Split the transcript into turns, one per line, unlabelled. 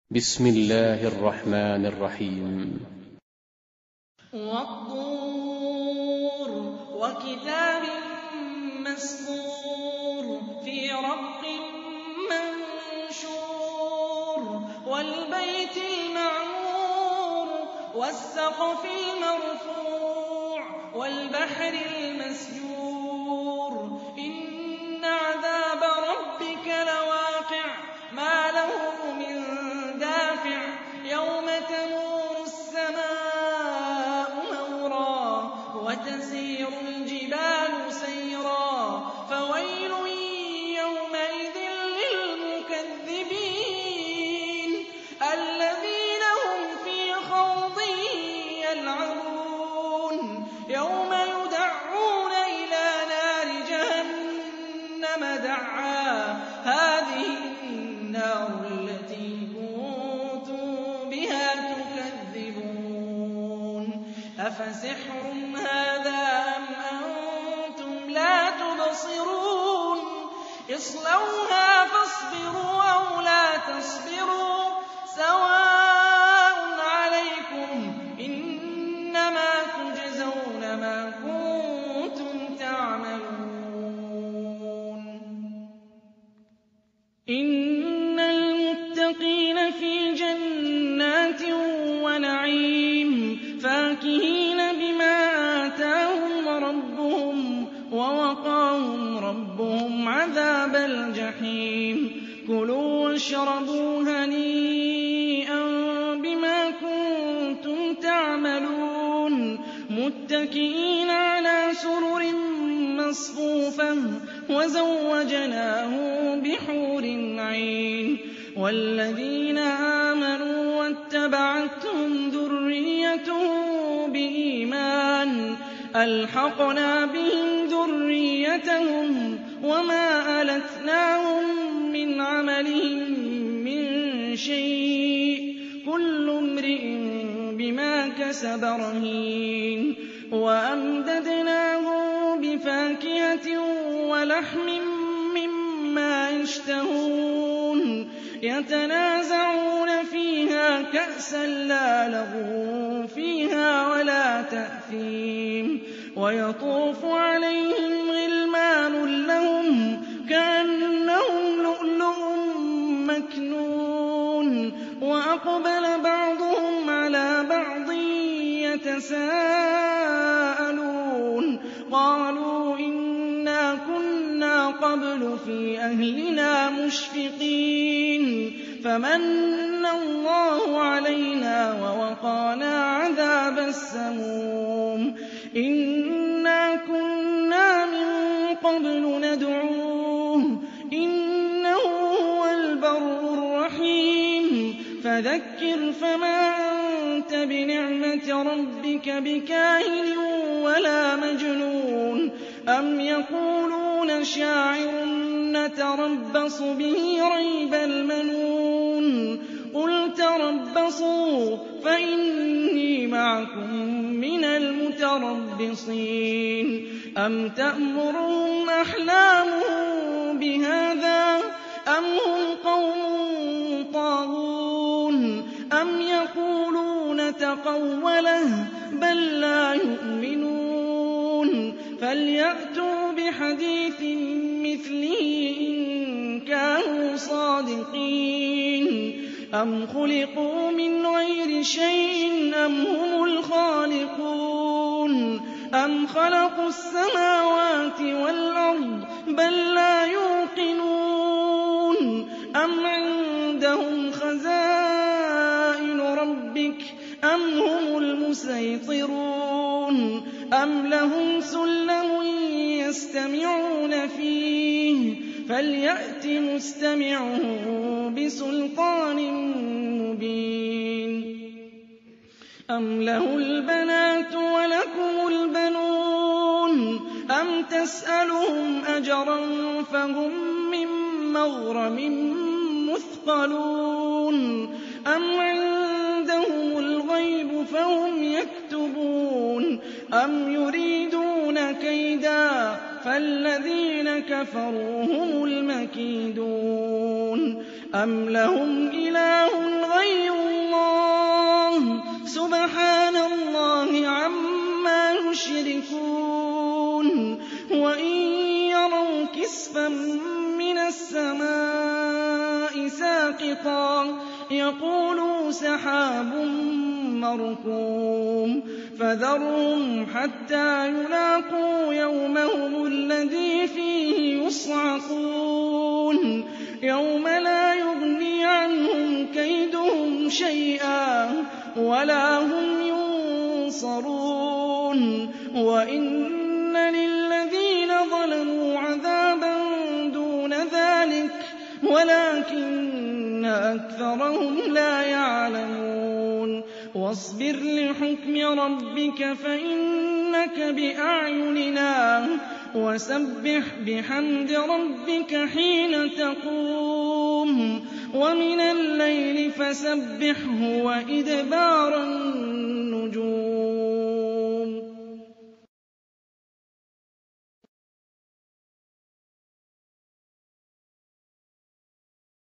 بسم الله الرحمن الرحيم.
والطور وكتاب مسطور في رق منشور والبيت المعمور والسقف المرفوع والبحر المسجور إن عذاب ربك لواقع ما له من دافع يوم تمور السماء مورا وتسير الجبال سيرا فويل يومئذ للمكذبين الذين هم في خوض يلعبون يوم يدعون إلى نار جهنم دعا هذه النار التي كنتم بها تكذبون أفسحر هذا أم أنتم لا تبصرون اصلوها فاصبروا أو لا تصبروا سواء عليكم إنما تجزون ما كنتم تعملون إن المتقين في جنات ونعيم فاكهين بما آتاهم ربهم ووقاهم ربهم عذاب الجحيم كلوا واشربوا هنيئا بما كنتم تعملون متكئين على سرر مصفوفة وزوجناهم بحور عين والذين آمنوا واتبعتهم ذريتهم بإيمان ألحقنا بهم ذريتهم وما ألتناهم من عملهم من شيء كل امرئ بما كسب رهين وأمددناهم بفاكهة ولحم مما يشتهون يتنازعون فيها كأسا لا لغو فيها ولا تأثيم ويطوف عليهم غلمان لهم كأنهم لؤلؤ مكنون وأقبل بعضهم على بعض يتساءلون قالوا إنا كنا قبل في أهلنا مشفقين فمن الله علينا ووقانا عذاب السموم إنا كنا من قبل ندعوه إنه هو البر الرحيم فذكر فما أنت بنعمة ربك بكاهن ولا مجنون أم يقولون شاعر نتربص به ريب المنون قل تربصوا فإني معكم من المتربصين أم تأمرهم أحلامهم بهذا أم هم قوم طاغون أم يقولون تقوله بل لا يؤمنون فليأتوا بحديث مثله إن كانوا صادقين أم خلقوا من غير شيء أم هم الخالقون أم خلقوا السماوات والأرض بل لا يوقنون أم عندهم خزائن ربك أم هم المسيطرون أم لهم سلم يستمعون فيه فليأت مستمعهم بسلطان مبين أم له البنات ولكم البنون أم تسألهم أجرا فهم من مغرم مثقلون أم عندهم الغيب فهم يكتبون أم يريدون كيدا فالذين كفروا هم المكيدون أم لهم إله غير كِسْفًا مِّنَ السَّمَاءِ سَاقِطًا يَقُولُوا سَحَابٌ مَّرْكُومٌ فَذَرْهُمْ حَتَّىٰ يُلَاقُوا يَوْمَهُمُ الَّذِي فِيهِ يُصْعَقُونَ يَوْمَ لَا يُغْنِي عَنْهُمْ كَيْدُهُمْ شَيْئًا وَلَا هُمْ يُنصَرُونَ وَإِنَّ لِلَّذِينَ ظَلَمُوا عَذَابًا دُونَ ذَٰلِكَ وَلَٰكِنَّ أَكْثَرَهُمْ لَا يَعْلَمُونَ وَاصْبِرْ لِحُكْمِ رَبِّكَ فَإِنَّكَ بِأَعْيُنِنَا وَسَبِّحْ بِحَمْدِ رَبِّكَ حِينَ تَقُومُ وَمِنَ اللَّيْلِ فَسَبِّحْهُ وَإِدْبَارَ